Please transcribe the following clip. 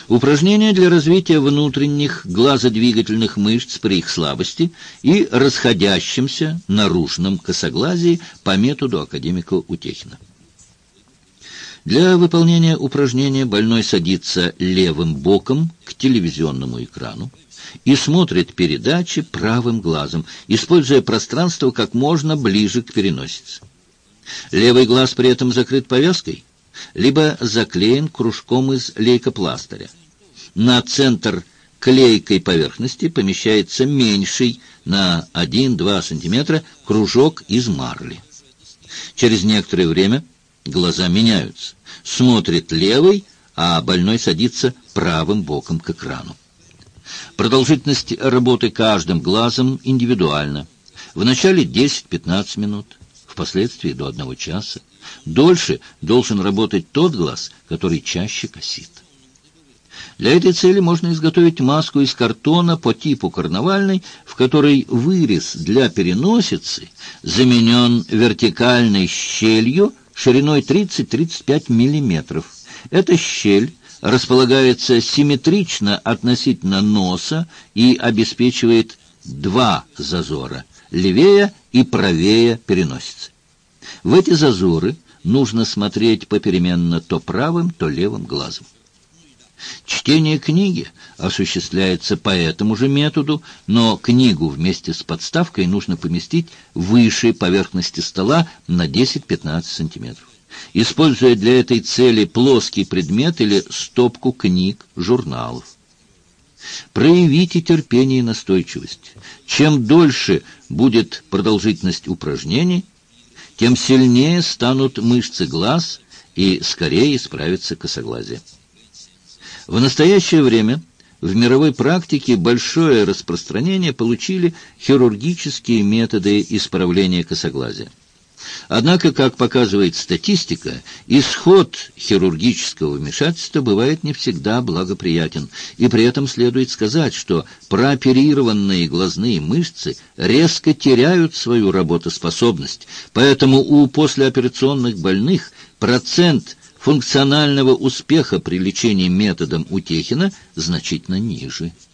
Упражнения для развития внутренних глазодвигательных мышц при их слабости и расходящемся наружном косоглазии по методу академика Утехина. Для выполнения упражнения больной садится левым боком к телевизионному экрану и смотрит передачи правым глазом, используя пространство как можно ближе к переносице. Левый глаз при этом закрыт повязкой, либо заклеен кружком из лейкопластыря. На центр клейкой поверхности помещается меньший на 1-2 см кружок из марли. Через некоторое время глаза меняются. Смотрит левый, а больной садится правым боком к экрану. Продолжительность работы каждым глазом индивидуальна. Вначале 10-15 минут, впоследствии до 1 часа. Дольше должен работать тот глаз, который чаще косит. Для этой цели можно изготовить маску из картона по типу карнавальной, в которой вырез для переносицы заменен вертикальной щелью шириной 30-35 мм. Эта щель располагается симметрично относительно носа и обеспечивает 2 зазора – левее и правее переносицы. В эти зазоры нужно смотреть попеременно то правым, то левым глазом. Чтение книги осуществляется по этому же методу, но книгу вместе с подставкой нужно поместить выше поверхности стола на 10-15 см. Используя для этой цели плоский предмет или стопку книг, журналов. Проявите терпение и настойчивость. Чем дольше будет продолжительность упражнений, тем сильнее станут мышцы глаз и скорее исправится косоглазие. В настоящее время в мировой практике большое распространение получили хирургические методы исправления косоглазия. Однако, как показывает статистика, исход хирургического вмешательства бывает не всегда благоприятен, и при этом следует сказать, что прооперированные глазные мышцы резко теряют свою работоспособность, поэтому у послеоперационных больных процент функционального успеха при лечении методом Утехина значительно ниже.